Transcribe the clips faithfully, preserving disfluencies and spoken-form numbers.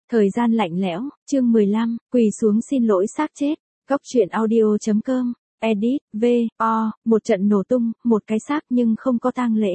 Thời gian lạnh lẽo, chương mười lăm, quỳ xuống xin lỗi xác chết. Góc truyện audio chấm com, edit, V, O, một trận nổ tung, một cái xác nhưng không có tang lễ.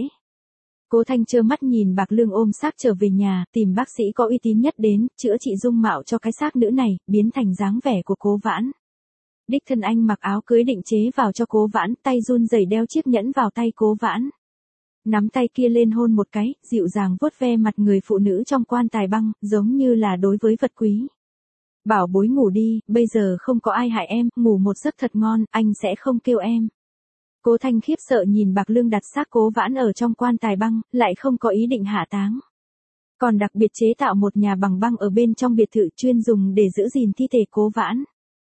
Cố Thanh trơ mắt nhìn Bạc Lương ôm xác trở về nhà, tìm bác sĩ có uy tín nhất đến, chữa trị dung mạo cho cái xác nữ này, biến thành dáng vẻ của Cố Vãn. Đích thân anh mặc áo cưới định chế vào cho Cố Vãn, tay run rẩy đeo chiếc nhẫn vào tay Cố Vãn. Nắm tay kia lên hôn một cái, dịu dàng vuốt ve mặt người phụ nữ trong quan tài băng, giống như là đối với vật quý. Bảo bối ngủ đi, bây giờ không có ai hại em, ngủ một giấc thật ngon, anh sẽ không kêu em. Cố Thanh khiếp sợ nhìn Bạc Lương đặt xác Cố Vãn ở trong quan tài băng, lại không có ý định hạ táng. Còn đặc biệt chế tạo một nhà bằng băng ở bên trong biệt thự chuyên dùng để giữ gìn thi thể Cố Vãn.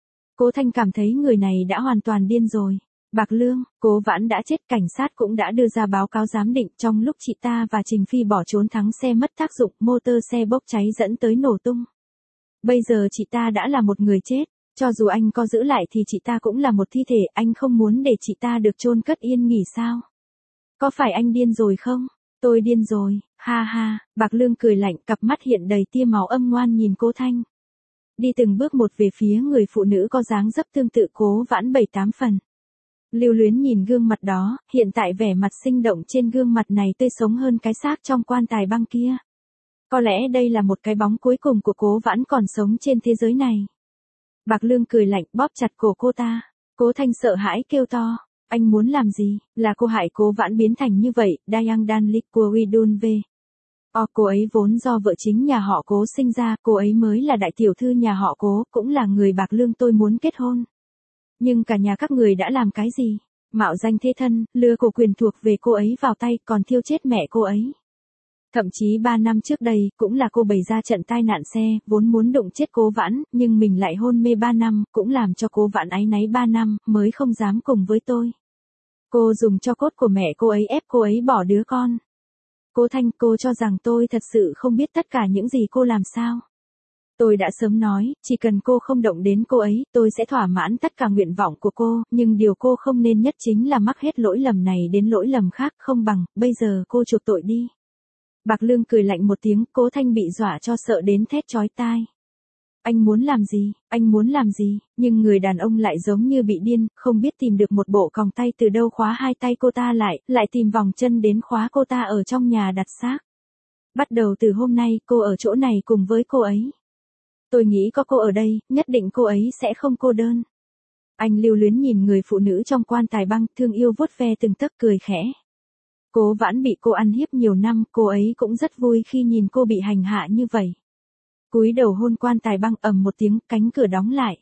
Cố Thanh cảm thấy người này đã hoàn toàn điên rồi. Bạc Lương, Cố Vãn đã chết, cảnh sát cũng đã đưa ra báo cáo giám định trong lúc chị ta và Trình Phi bỏ trốn thắng xe mất tác dụng, motor xe bốc cháy dẫn tới nổ tung. Bây giờ chị ta đã là một người chết, cho dù anh có giữ lại thì chị ta cũng là một thi thể, anh không muốn để chị ta được chôn cất yên nghỉ sao? Có phải anh điên rồi không? Tôi điên rồi, ha ha, Bạc Lương cười lạnh, cặp mắt hiện đầy tia máu âm ngoan nhìn Cố Thanh. Đi từng bước một về phía người phụ nữ có dáng dấp tương tự Cố Vãn bảy tám phần. Lưu Luyến nhìn gương mặt đó, hiện tại vẻ mặt sinh động trên gương mặt này tươi sống hơn cái xác trong quan tài băng kia. Có lẽ đây là một cái bóng cuối cùng của Cố Vãn còn sống trên thế giới này. Bạc Lương cười lạnh bóp chặt cổ cô ta. Cố Thanh sợ hãi kêu to. Anh muốn làm gì? Là cô hại Cố Vãn biến thành như vậy, Dayang Dan Lik của Widun V. O, cô ấy vốn do vợ chính nhà họ Cố sinh ra, cô ấy mới là đại tiểu thư nhà họ Cố, cũng là người Bạc Lương tôi muốn kết hôn. Nhưng cả nhà các người đã làm cái gì? Mạo danh thế thân, lừa cổ quyền thuộc về cô ấy vào tay, còn thiêu chết mẹ cô ấy. Thậm chí ba năm trước đây, cũng là cô bày ra trận tai nạn xe, vốn muốn đụng chết Cố Vãn, nhưng mình lại hôn mê ba năm, cũng làm cho Cố Vãn áy náy ba năm, mới không dám cùng với tôi. Cô dùng cho cốt của mẹ cô ấy ép cô ấy bỏ đứa con. Cố Thanh, cô cho rằng tôi thật sự không biết tất cả những gì cô làm sao? Tôi đã sớm nói, chỉ cần cô không động đến cô ấy, tôi sẽ thỏa mãn tất cả nguyện vọng của cô, nhưng điều cô không nên nhất chính là mắc hết lỗi lầm này đến lỗi lầm khác, không bằng, bây giờ cô chuộc tội đi. Bạc Lương cười lạnh một tiếng, Cố Thanh bị dọa cho sợ đến thét chói tai. Anh muốn làm gì, anh muốn làm gì, nhưng người đàn ông lại giống như bị điên, không biết tìm được một bộ còng tay từ đâu khóa hai tay cô ta lại, lại tìm vòng chân đến khóa cô ta ở trong nhà đặt xác. Bắt đầu từ hôm nay, cô ở chỗ này cùng với cô ấy. Tôi nghĩ có cô ở đây, nhất định cô ấy sẽ không cô đơn. Anh Lưu Luyến nhìn người phụ nữ trong quan tài băng, thương yêu vuốt ve từng tấc cười khẽ. Cố Vãn bị cô ăn hiếp nhiều năm, cô ấy cũng rất vui khi nhìn cô bị hành hạ như vậy. Cúi đầu hôn quan tài băng, ầm một tiếng, cánh cửa đóng lại.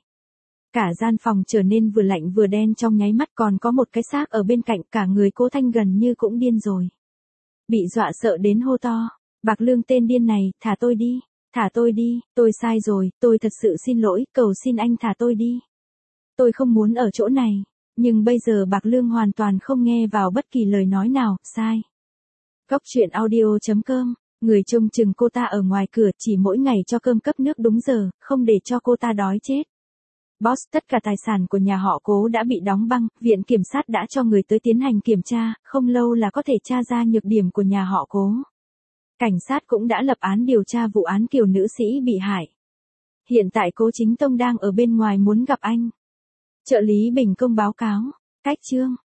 Cả gian phòng trở nên vừa lạnh vừa đen trong nháy mắt, còn có một cái xác ở bên cạnh, cả người Cố Thanh gần như cũng điên rồi. Bị dọa sợ đến hô to. Bạc Lương tên điên này, thả tôi đi. Thả tôi đi, tôi sai rồi, tôi thật sự xin lỗi, cầu xin anh thả tôi đi. Tôi không muốn ở chỗ này, nhưng bây giờ Bạc Lương hoàn toàn không nghe vào bất kỳ lời nói nào, sai. Góc truyện audio chấm com, người trông chừng cô ta ở ngoài cửa chỉ mỗi ngày cho cơm cấp nước đúng giờ, không để cho cô ta đói chết. Boss, tất cả tài sản của nhà họ Cố đã bị đóng băng, viện kiểm sát đã cho người tới tiến hành kiểm tra, không lâu là có thể tra ra nhược điểm của nhà họ Cố. Cảnh sát cũng đã lập án điều tra vụ án Kiều nữ sĩ bị hại. Hiện tại Cố Chính Tông đang ở bên ngoài muốn gặp anh. Trợ lý Bình Công báo cáo. Cách chương.